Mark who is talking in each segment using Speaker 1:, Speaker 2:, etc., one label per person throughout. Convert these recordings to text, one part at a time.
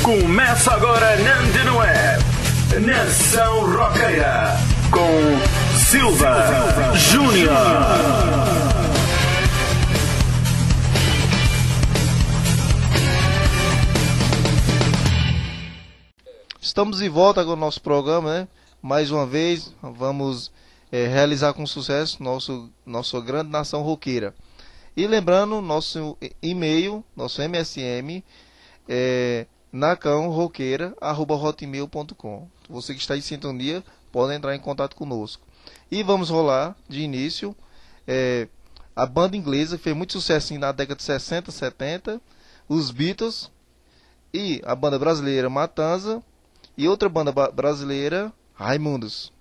Speaker 1: Começa agora na Antena Web, Nação Roqueira, com Silva Júnior.
Speaker 2: Estamos de volta com o nosso programa, né? Mais uma vez, vamos realizar com sucesso nossa grande nação roqueira. E lembrando, nosso e-mail, nosso MSM, nacãoroqueira@hotmail.com. Você que está em sintonia, pode entrar em contato conosco. E vamos rolar, de início, a banda inglesa, que fez muito sucesso na década de 60, 70, os Beatles, e a banda brasileira Matanza, e outra banda brasileira, Raimundos.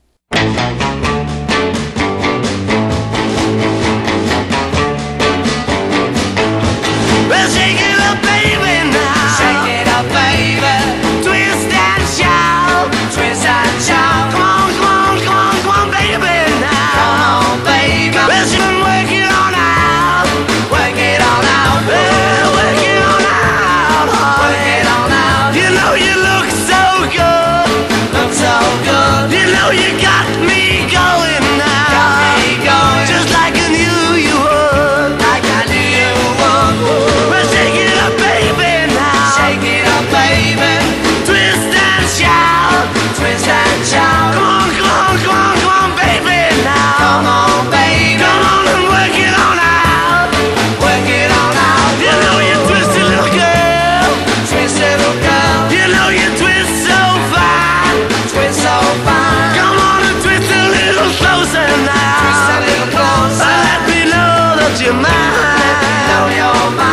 Speaker 3: Well, shake it up, baby, now. Shake it up, baby. Twist and shout. Twist and shout. Come on, come on, come on, come on, baby, now. Come on, baby. Well, she can work it on out. Work it on out. Well, work it on out. Work it on out. You know you look so good. Look so good. You know you got me going now. Got me going. Just like I knew you would. Like I knew you would. Well, shake it up, baby, now. Shake it up, baby. Twist and shout. Twist and shout. Come on, come on, come on, come on, baby, now. Come on, baby. Come on and work it on out. Work it on out. You know you twisted little girl. Twisted little girl. You know you twist so fine. Twist so fine. Come on and twist a little closer now. Twist a little closer. Let me know that you're mine. Let me know you're mine.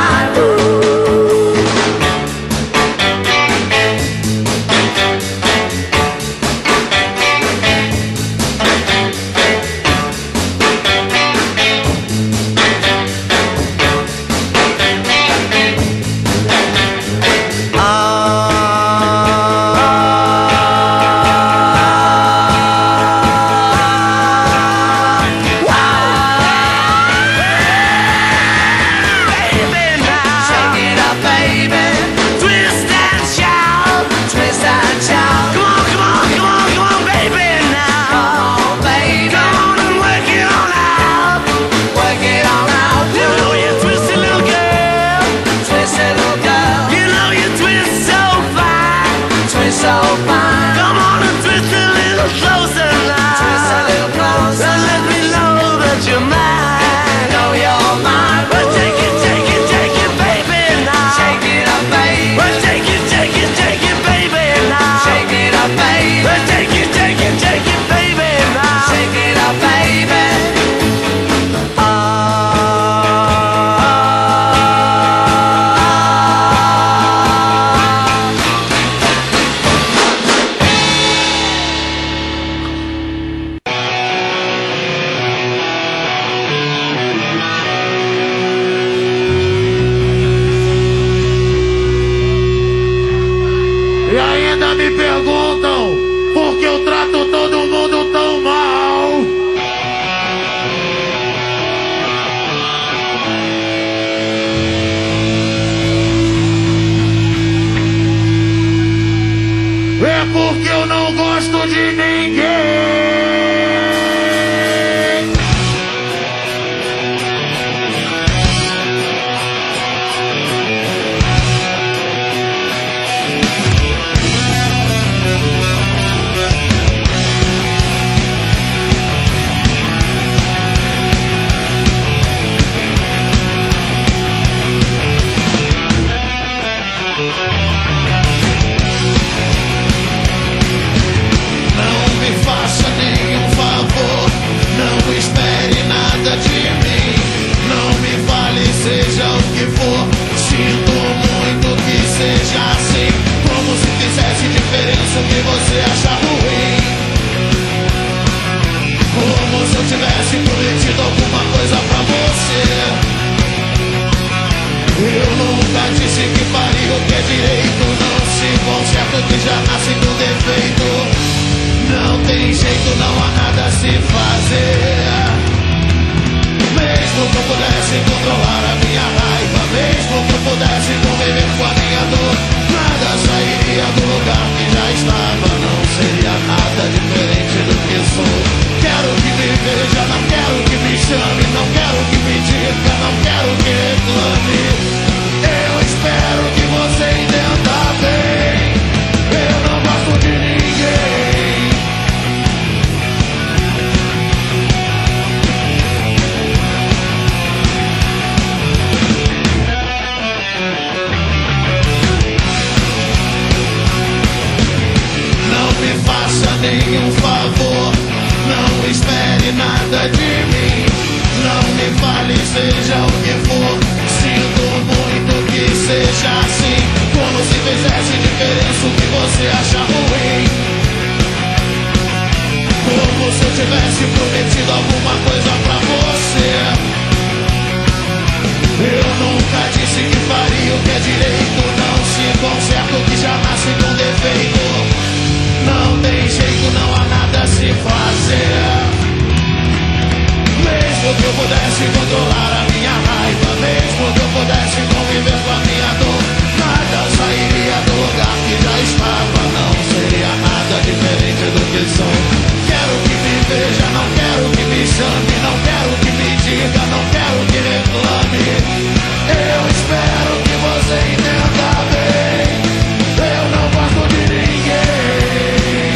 Speaker 4: E ainda me perguntam por que eu trato todo mundo tão mal. É porque eu não gosto de ninguém. O que você acha ruim? Como se eu tivesse prometido alguma coisa pra você. Eu nunca disse que faria o que é direito. mim um favor, não espere nada de mim. Não me fale, seja o que for. Sinto muito que seja assim. Como se fizesse diferença o que você acha ruim. Como se eu tivesse prometido alguma coisa pra você. Eu nunca disse que faria o que é direito. Não se conserta o que já nasce com defeito. Não tem jeito, não há nada a se fazer. Mesmo que eu pudesse controlar a minha raiva, mesmo que eu pudesse conviver com a minha dor, nada sairia do lugar que já estava. Não seria nada diferente do que sou. Quero que me veja, não quero que me chame, não quero que me diga, não quero que reclame. Eu espero que você entenda bem. Eu não gosto de ninguém.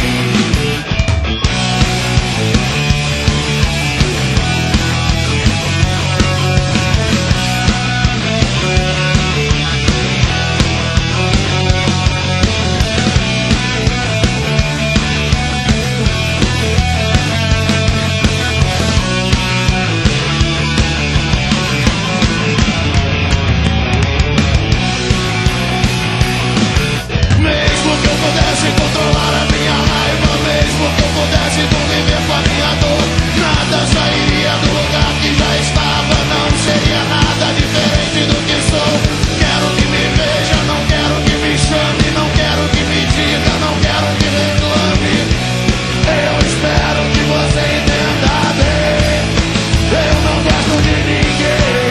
Speaker 4: Controlar a minha raiva, mesmo que eu pudesse conviver com a minha dor, nada sairia do lugar que já estava. Não seria nada diferente do que sou. Quero que me veja, não quero que me chame, não quero que me diga, não quero que reclame. Eu espero que você entenda bem. Eu não gosto de ninguém.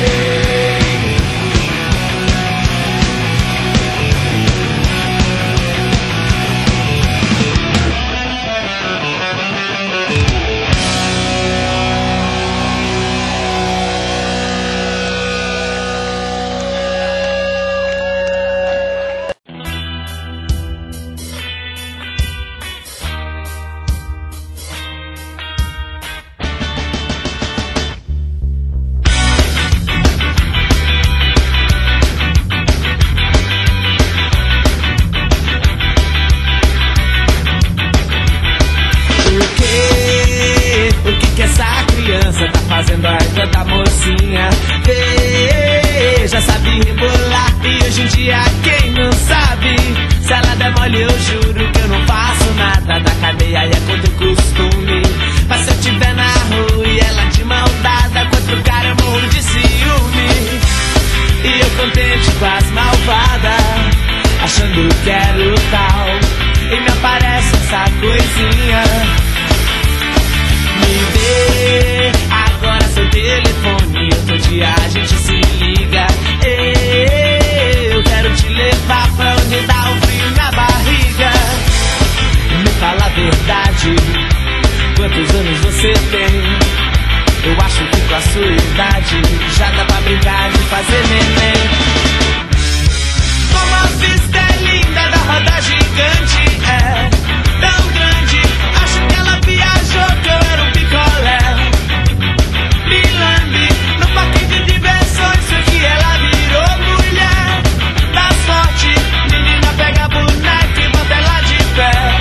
Speaker 3: Fazendo a égua da mocinha, já sabe rebolar. E hoje em dia quem não sabe, se ela der mole eu juro que eu não faço nada. Da cadeia é contra o costume. Mas se eu tiver na rua e ela de mão dada com outro cara eu morro de ciúme. E eu contente com as malvadas, achando que era o tal. E me aparece essa coisinha. Me dê agora seu telefone, outro dia a gente se liga. Eu quero te levar pra onde dá o frio na barriga. Me fala a verdade, quantos anos você tem? Eu acho que com a sua idade já dá pra brincar de fazer neném. Como a vista é linda da roda gigante, é tão grande, acho que ela viajou que eu era um picolé. Me lambe no parque de diversões, foi que ela virou mulher. Da sorte, menina pega a boneca e bota ela de pé.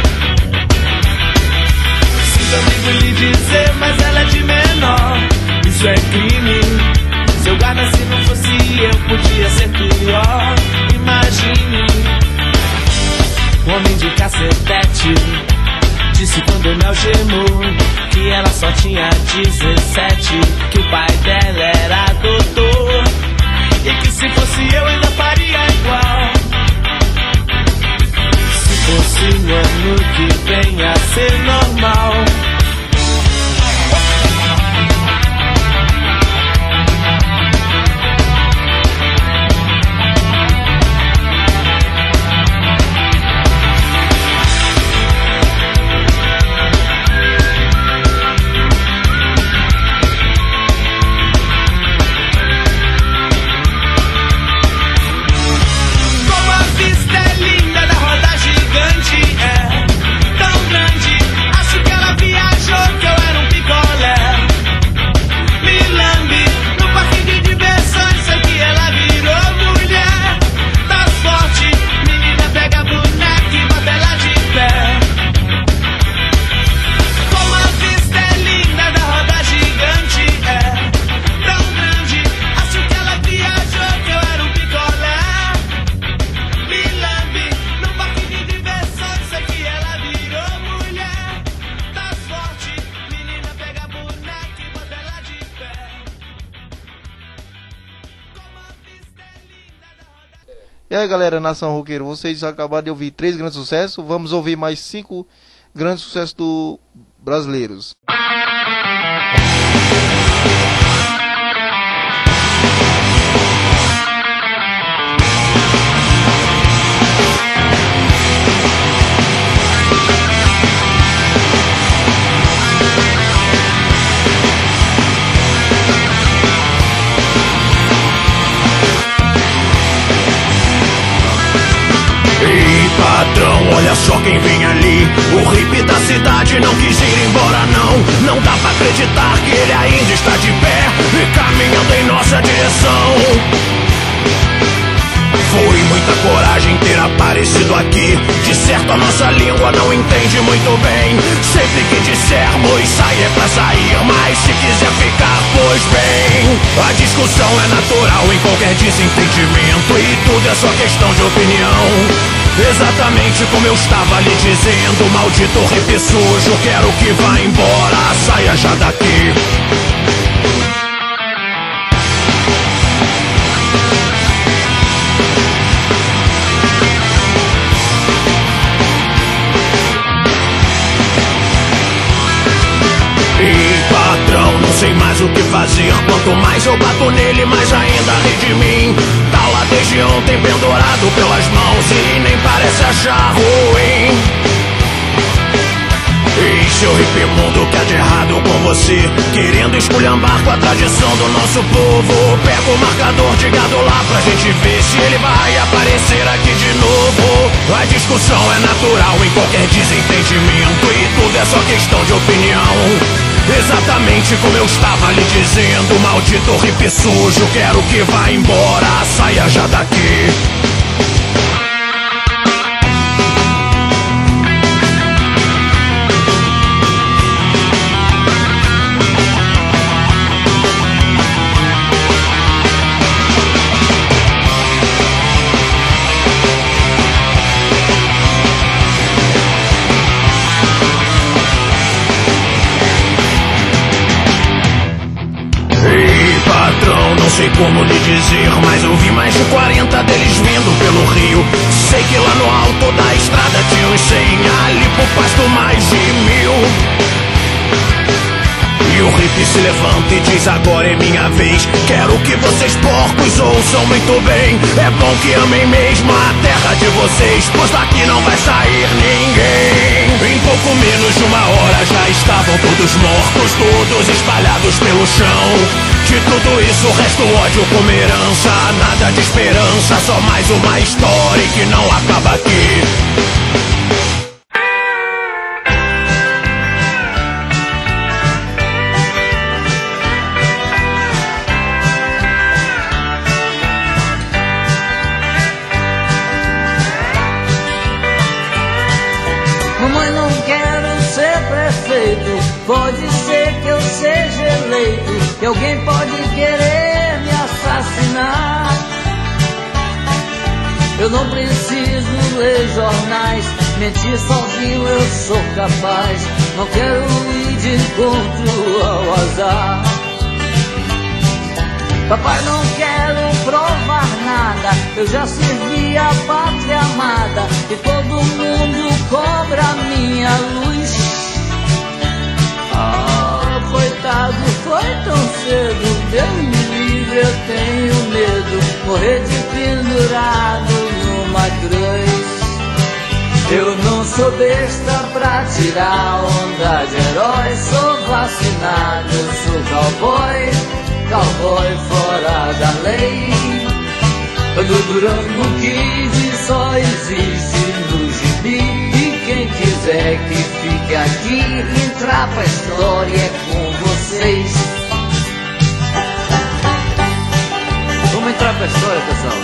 Speaker 3: Sinto amigo lhe dizer, mas ela é de menor. Isso é crime. Seu guarda, se não fosse eu, podia ser pior. Imagine um homem de cacetete disse quando me algemou que ela só tinha 17, que o pai dela era doutor e que se fosse eu ainda faria igual. Se fosse no ano que vem a ser normal. Acho que ela viaja.
Speaker 2: E aí, galera, Nação Roqueiro, vocês acabaram de ouvir 3 grandes sucessos. Vamos ouvir mais 5 grandes sucessos do brasileiros.
Speaker 4: Patrão, olha só quem vem ali. O hippie da cidade não quis ir embora não. Não dá pra acreditar que ele ainda está de pé e caminhando em nossa direção. Foi muita coragem ter aparecido aqui. De certo a nossa língua não entende muito bem. Sempre que dissermos sair é pra sair, mas se quiser ficar, pois bem. A discussão é natural em qualquer desentendimento e tudo é só questão de opinião. Exatamente como eu estava lhe dizendo, maldito hippie sujo, quero que vá embora, saia já daqui. Patrão, não sei mais o que fazer. Quanto mais eu bato nele, mais ainda ri de mim. Tá lá desde ontem pendurado pelas mãos e nem parece achar ruim. E seu hippie mundo que há de errado com você, querendo esculhambar com a tradição do nosso povo. Pega o marcador de gado lá pra gente ver se ele vai aparecer aqui de novo. A discussão é natural em qualquer desentendimento e tudo é só questão de opinião. Exatamente como eu estava lhe dizendo, maldito hippie sujo, quero que vá embora, saia já daqui. Não sei como lhe dizer, mas eu vi mais de 40 deles vindo pelo rio. Sei que lá no alto da estrada tinha uns 100, ali por pasto mais de 1000. E o hippie se levanta e diz: agora é minha vez. Quero que vocês porcos ouçam muito bem. É bom que amem mesmo a terra de vocês, pois daqui não vai sair ninguém. Em pouco menos de 1 hora já estavam todos mortos, todos espalhados pelo chão. De tudo isso resta o ódio como herança, nada de esperança, só mais uma história que não acaba aqui.
Speaker 5: Mamãe, não quero ser prefeito, pode ser que eu seja eleito, que alguém pode querer me assassinar. Eu não preciso ler jornais, mentir sozinho eu sou capaz. Não quero ir de encontro ao azar. Papai, não quero provar nada, eu já servi a pátria amada e todo mundo cobra minha luz. Oh, coitado, foi tão cedo, Deus me livre, eu tenho medo, morrer de pendurado numa cruz. Eu não sou besta pra tirar onda de herói, sou vacinado, sou cowboy, cowboy fora da lei. Do Durango Kid só existe no gibi, e quem quiser que fique aqui, entrar pra história é com vocês. Vamos entrar pra história, pessoal.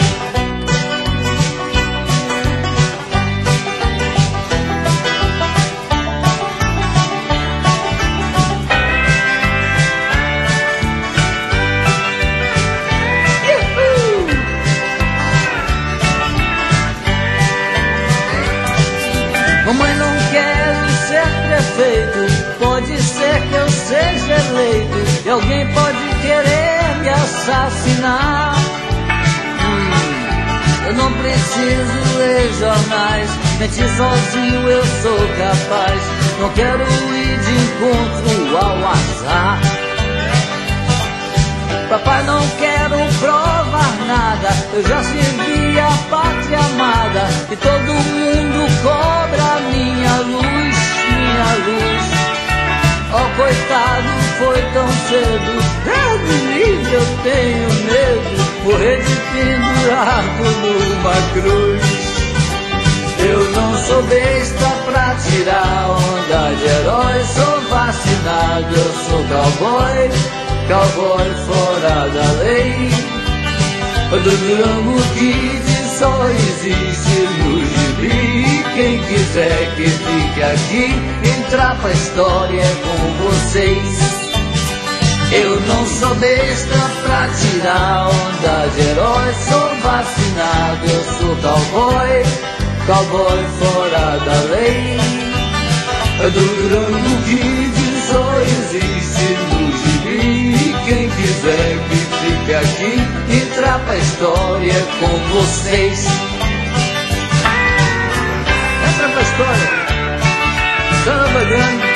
Speaker 5: Mamãe, não quero ser prefeito, pode ser que eu seja eleito, e alguém pode querer me assassinar. Eu não preciso ler jornais, mentir sozinho eu sou capaz. Não quero ir de encontro ao azar. Papai, não quero provar nada, eu já servi a pátria amada e todo mundo cobra minha luz, minha luz. Oh, coitado, foi tão cedo, Deus me livre, eu tenho medo, morrer de pendurado numa cruz. Eu não sou besta pra tirar onda de herói, sou vacinado, eu sou cowboy, cowboy fora da lei. Do Durango Kid só existe no gibi. Quem quiser que fique aqui, entrar pra história com vocês. Eu não sou besta pra tirar onda de herói, sou vacinado, eu sou cowboy, cowboy fora da lei. Do Durango Kid só existe no gibi. Quem quiser que fique aqui, entrar pra história com vocês. Entra pra história. Samba grande.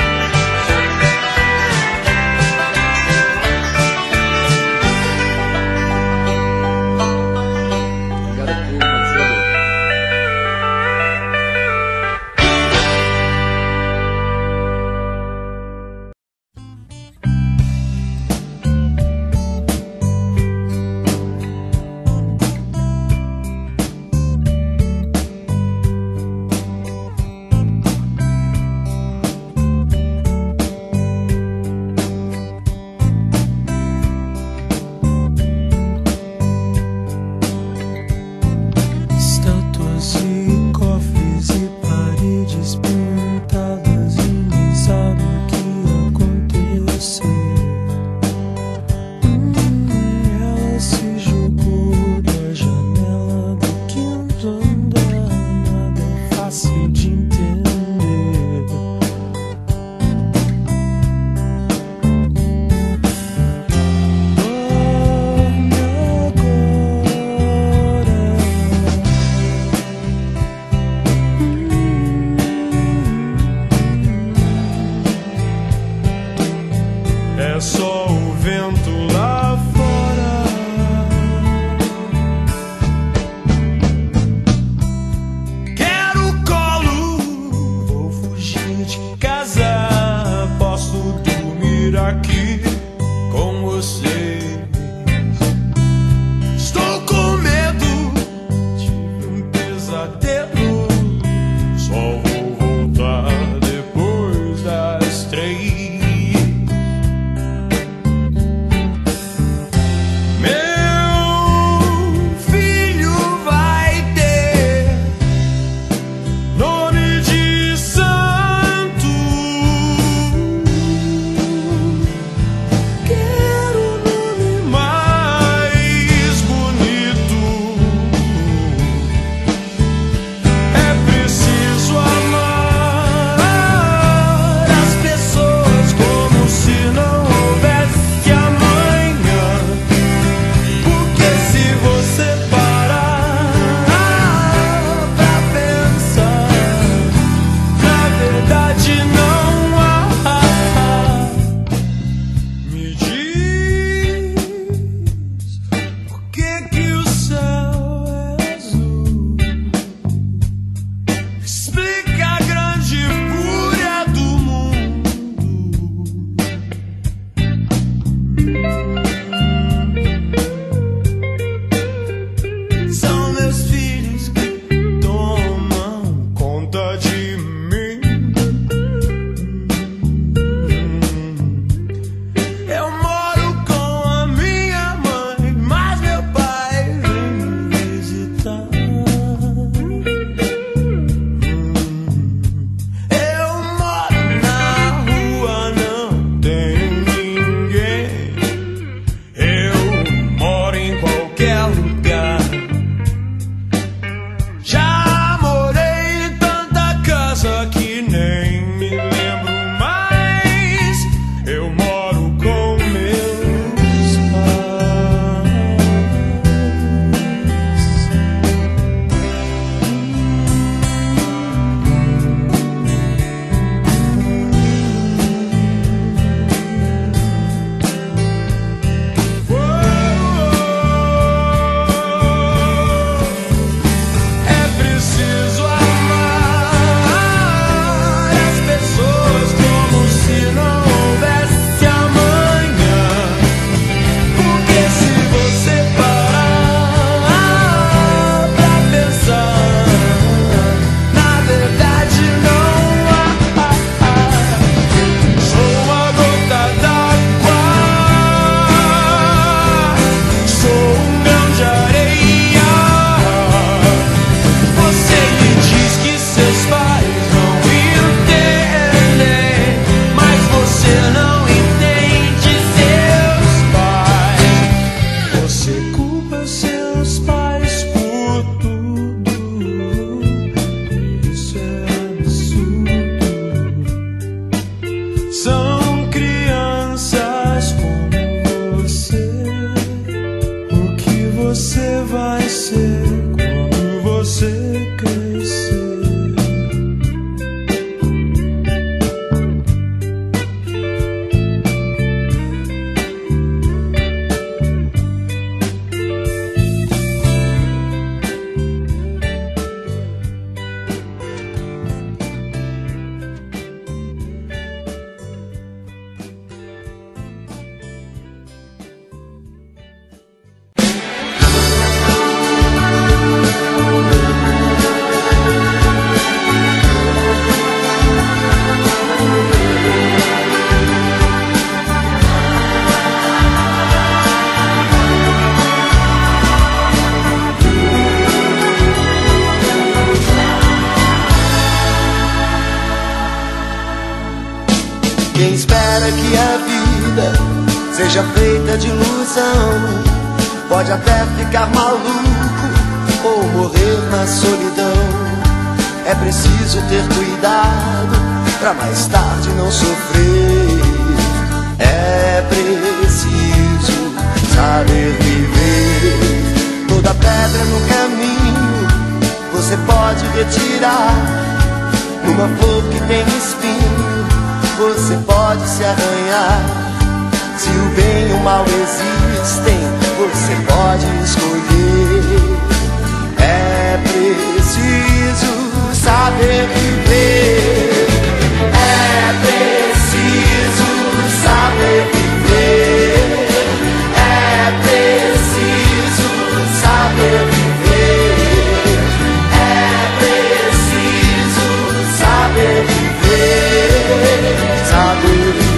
Speaker 6: Quem espera que a vida seja feita de ilusão pode até ficar maluco ou morrer na solidão. É preciso ter cuidado pra mais tarde não sofrer. É preciso saber viver. Toda pedra no caminho você pode retirar. Numa flor que tem espinho você pode se arranhar. Se o bem e o mal existem, você pode escolher. É preciso saber viver. É preciso saber viver. É preciso saber viver. É preciso saber viver. Saber viver.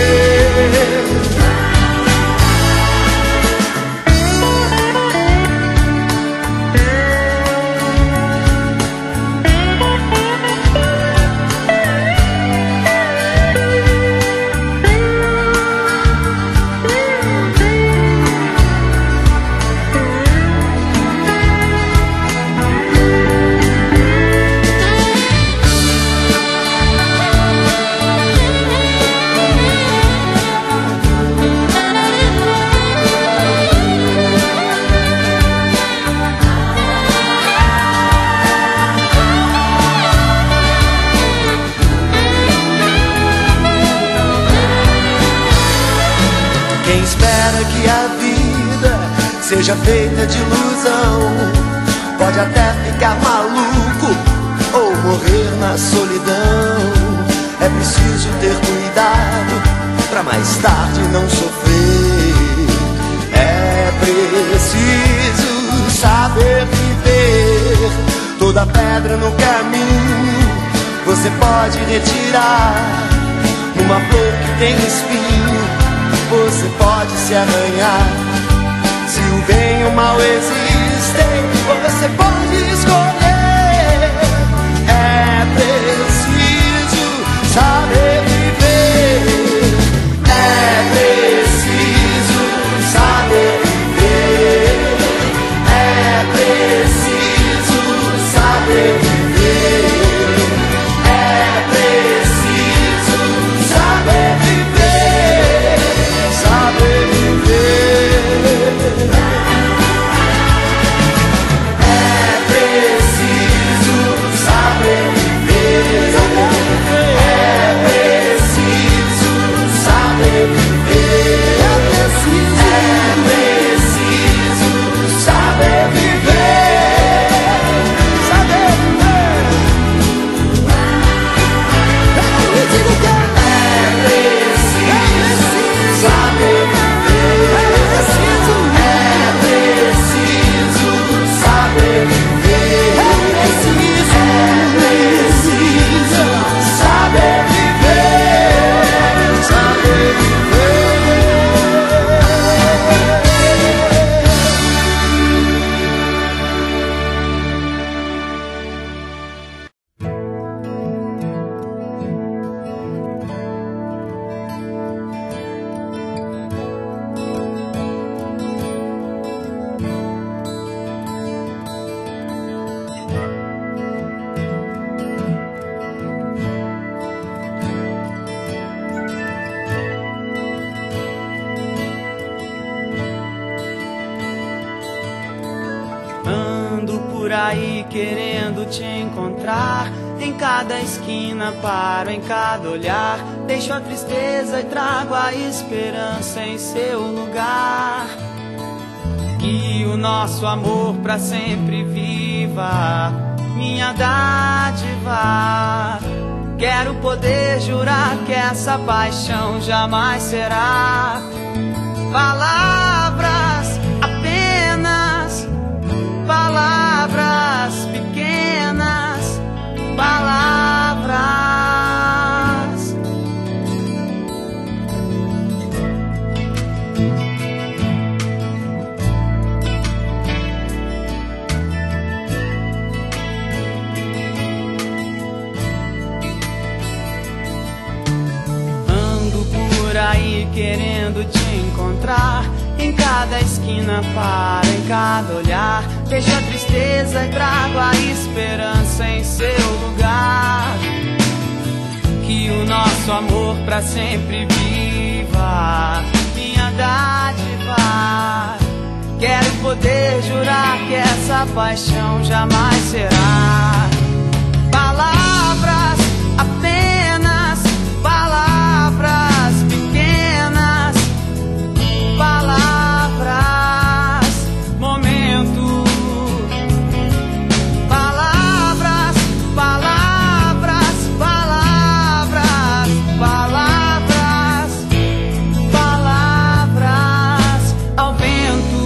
Speaker 6: Quem espera que a vida seja feita de ilusão pode até ficar maluco ou morrer na solidão. É preciso ter cuidado pra mais tarde não sofrer. É preciso saber viver. Toda pedra no caminho você pode retirar. Numa flor que tem espinho você pode se arranhar. Se o bem e o mal existem, você pode escolher. É preciso saber viver. É preciso saber viver. É preciso saber viver. É preciso saber viver. Saber viver. É preciso saber viver. É preciso saber viver. É preciso saber viver. Saber viver. Eu digo que é preciso saber viver. É preciso saber viver. É preciso saber viver. Saber viver.
Speaker 5: Ando por aí querendo te encontrar. Em cada esquina paro, em cada olhar. Deixo a tristeza e trago a esperança em seu lugar. Que o nosso amor pra sempre viva, minha dádiva. Quero poder jurar que essa paixão jamais será palavras, apenas palavras pequenas, palavras. aí querendo te encontrar. Em cada esquina paro, em cada olhar. Deixo a tristeza e trago a esperança em seu lugar. Que o nosso amor pra sempre viva, minha dádiva. Quero poder jurar que essa paixão jamais será palavras, apenas palavras pequenas, palavras, momento, palavras, palavras, palavras, palavras, palavras ao vento.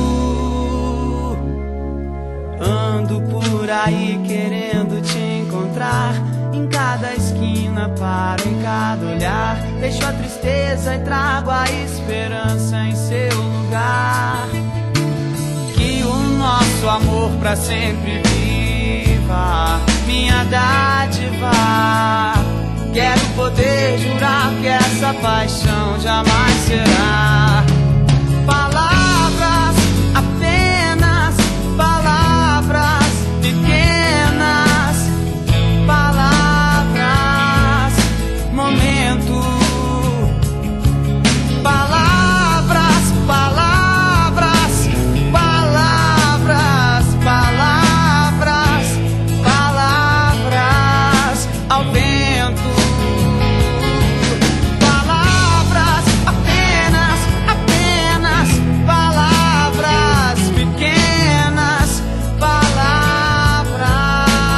Speaker 5: Ando por aí querendo te encontrar. Em cada esquina paro, em cada olhar. Deixo a tristeza e trago a esperança em seu lugar. Que o nosso amor pra sempre viva, minha dádiva. Quero poder jurar que essa paixão jamais será palavras, apenas palavras pequenas, palavras, momento, palavras, palavras, palavras, palavras, palavras ao vento. Palavras, apenas, apenas palavras pequenas, palavras.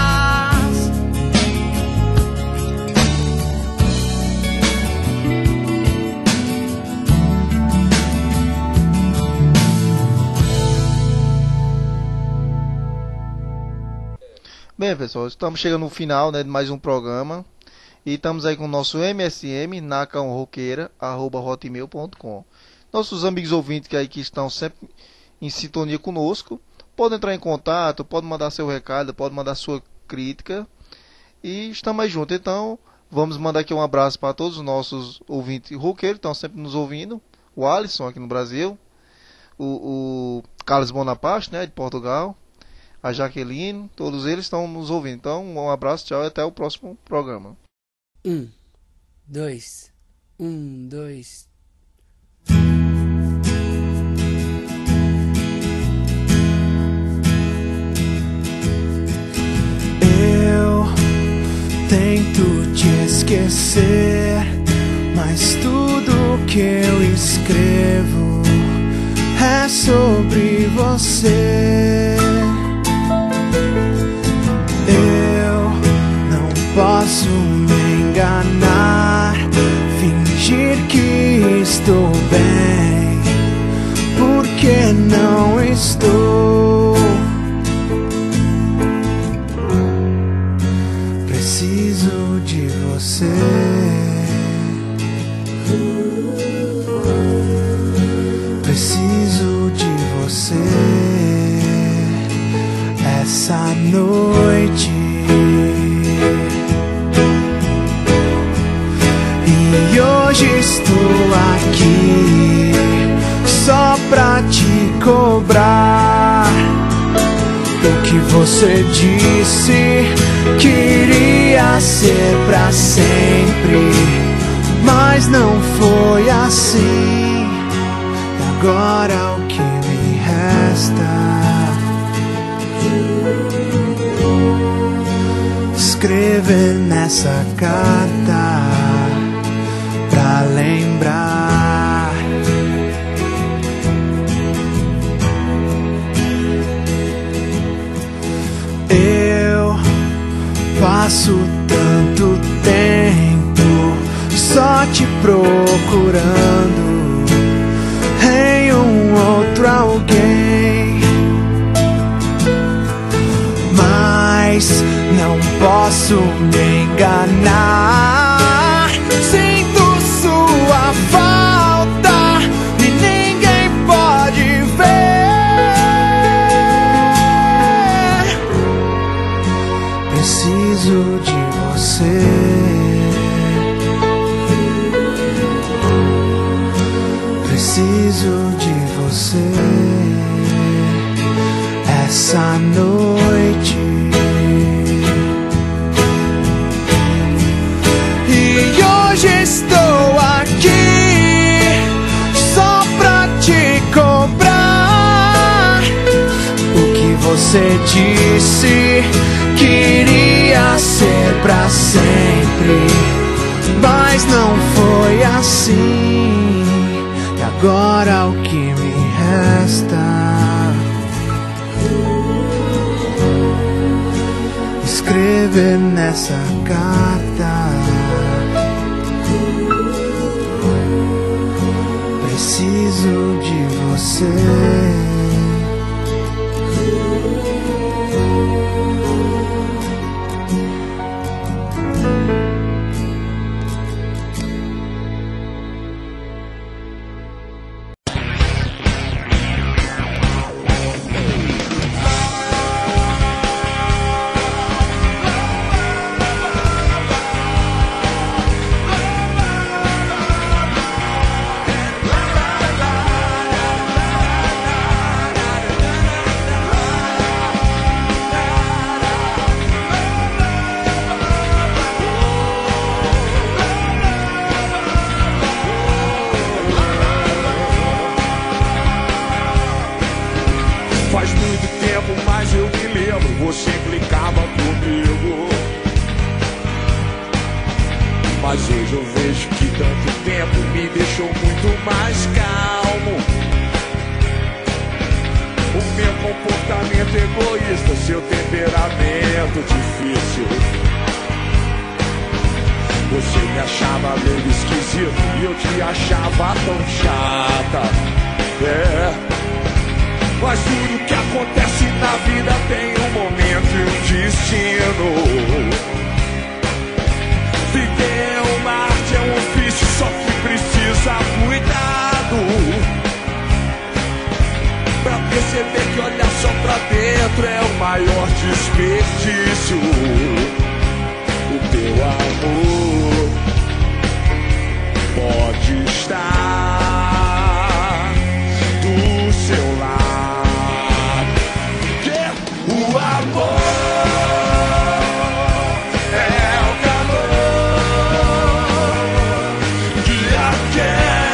Speaker 2: Bem, pessoal, estamos chegando no final, né, de mais um programa. E estamos aí com o nosso MSM, nacãoroqueira@hotmail.com. Nossos amigos ouvintes que estão sempre em sintonia conosco, podem entrar em contato, podem mandar seu recado, podem mandar sua crítica. E estamos aí juntos. Então, vamos mandar aqui um abraço para todos os nossos ouvintes roqueiros que estão sempre nos ouvindo. O Alisson, aqui no Brasil. O Carlos Bonaparte, né, de Portugal. A Jaqueline, todos eles estão nos ouvindo. Então, um abraço, tchau e até o próximo programa.
Speaker 7: 1, 2, 1, 2.
Speaker 6: Eu tento te esquecer, mas tudo que eu escrevo é sobre você. Eu não posso me enganar, fingir que estou bem, porque não estou. Preciso de você. Preciso de você essa noite. E hoje estou aqui só pra te cobrar o que você disse que iria ser pra sempre, mas não foi assim. E agora o que me resta? Escrever nessa carta pra lembrar. Eu passo tanto tempo só te procurando em um outro alguém, mas não posso me enganar. Sinto sua falta e ninguém pode ver. Preciso de você. você disse que iria ser pra sempre, mas não foi assim. E agora o que me resta? Escrever nessa carta. Preciso de você.
Speaker 4: Faz muito tempo, mas eu me lembro, você implicava comigo. Mas hoje eu vejo que tanto tempo me deixou muito mais calmo. O meu comportamento egoísta, seu temperamento difícil. Você me achava meio esquisito e eu te achava tão chata. Mas tudo que acontece na vida tem um momento e um destino. Viver é uma arte, é um ofício, só que precisa cuidado. Pra perceber que olhar só pra dentro é o maior desperdício. O teu amor pode estar do seu lado. O amor é o calor que aquece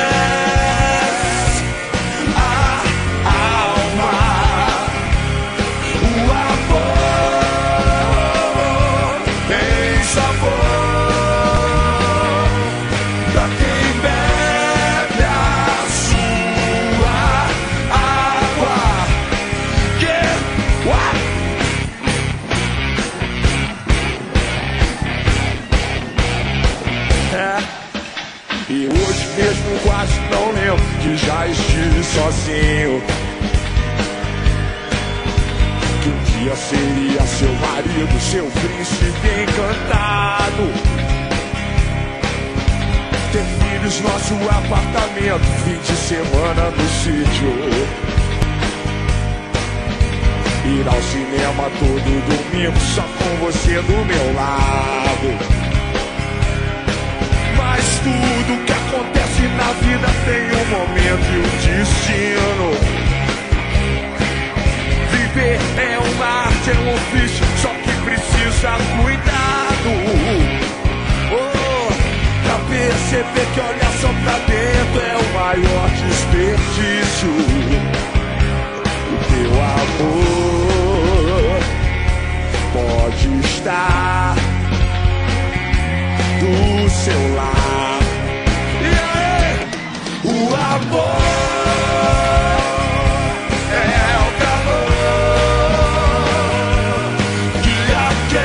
Speaker 4: a alma. O amor tem sabor pra quem bebe a sua água. E hoje mesmo quase não lembro que já estive sozinho, que um dia seria seu marido, seu príncipe encantado. Ter filhos, nosso apartamento, fim de semana no sítio. Ir ao cinema todo domingo, só com você do meu lado. Mas tudo que acontece na vida tem um momento e um destino. Viver é uma arte, é um ofício, só que precisa cuidado. Pra perceber que olhar só pra dentro é o maior desperdício. O teu amor pode estar do seu lado. O amor é o calor que aquece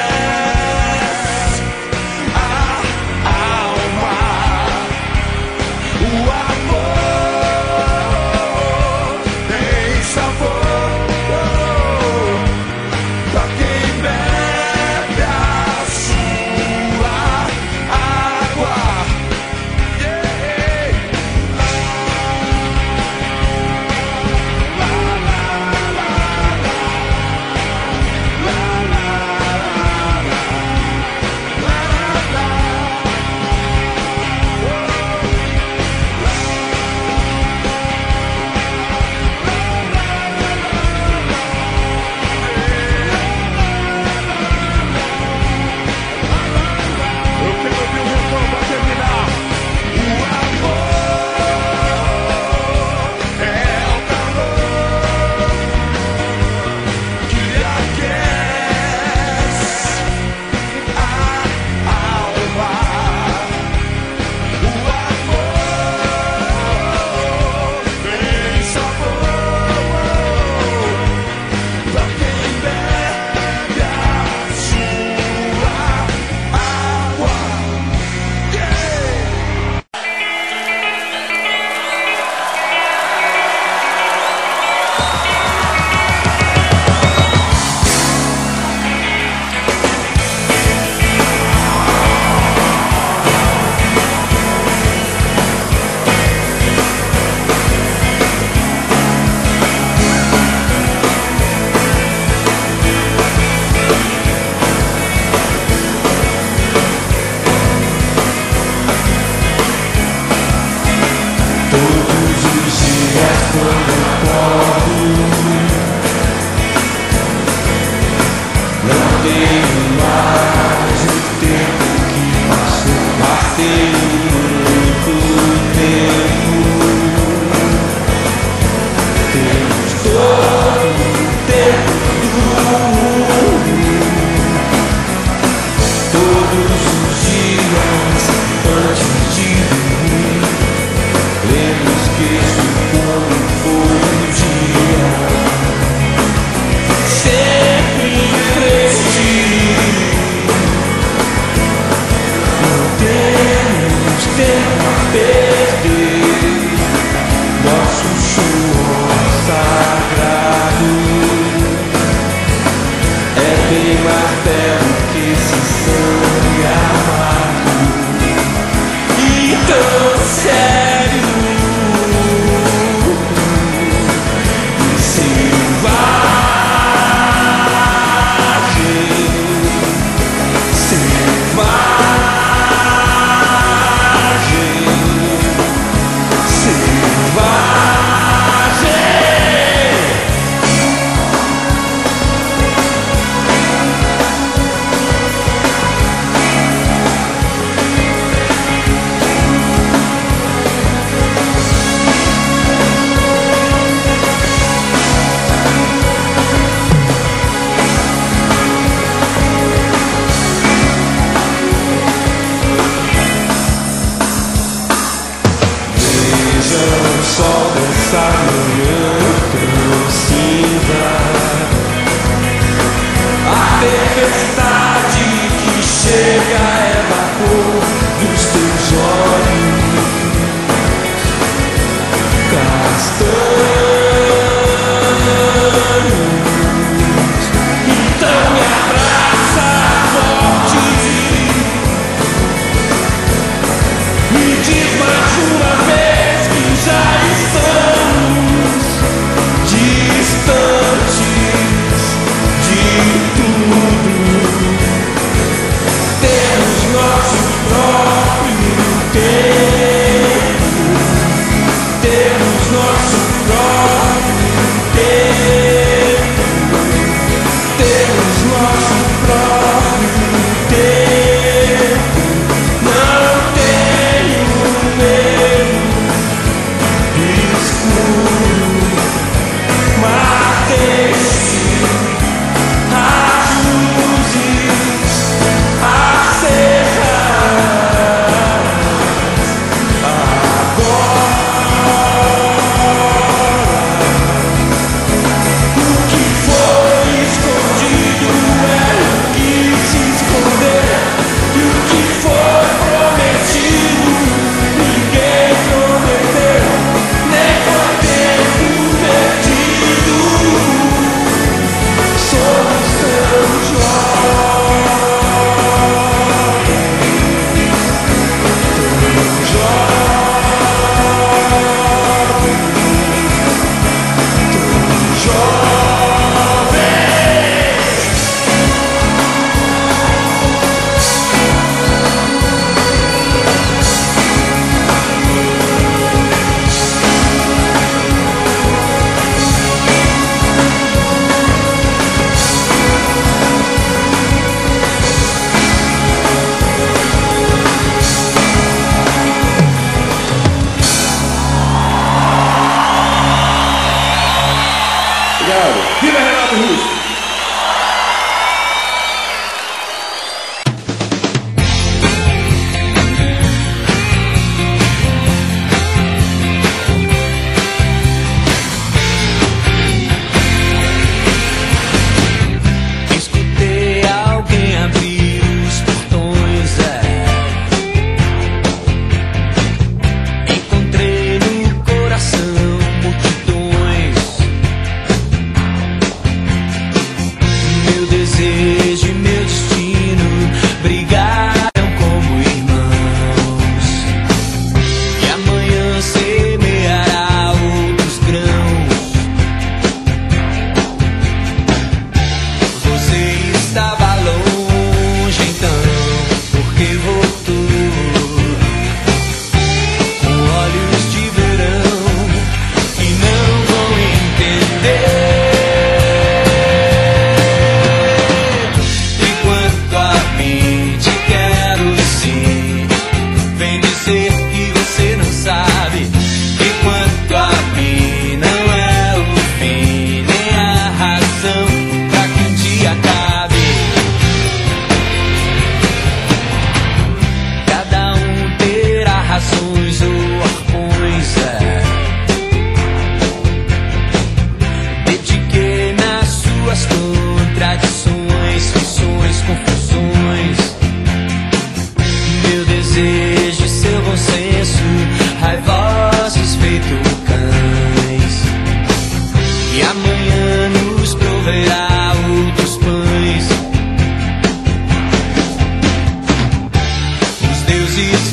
Speaker 4: a alma. O amor tem sabor pra quem bebe a sua água. tempo a perder, nosso suor sagrado é bem mais belo que esse sangue amargo e tão sério e selvagem.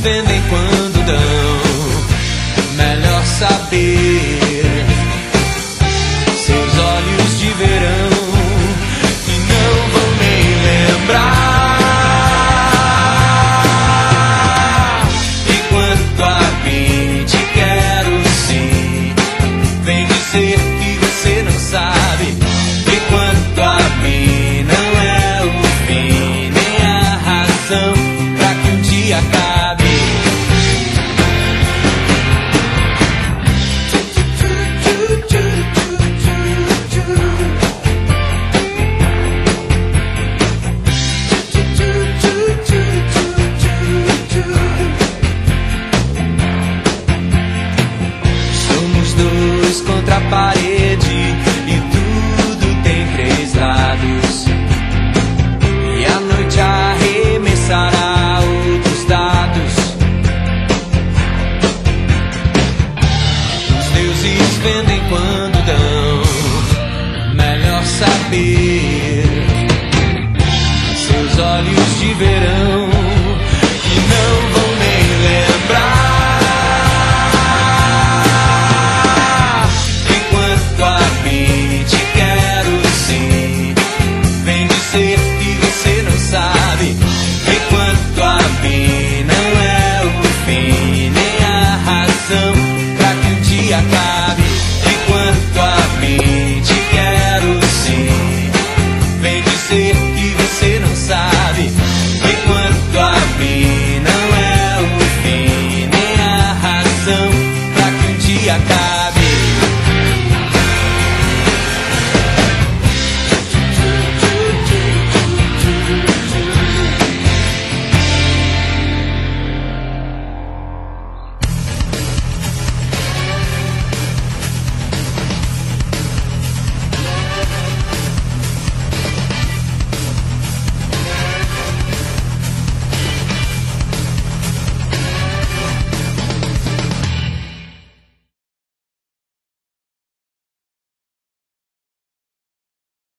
Speaker 8: defendem quando dão. Melhor saber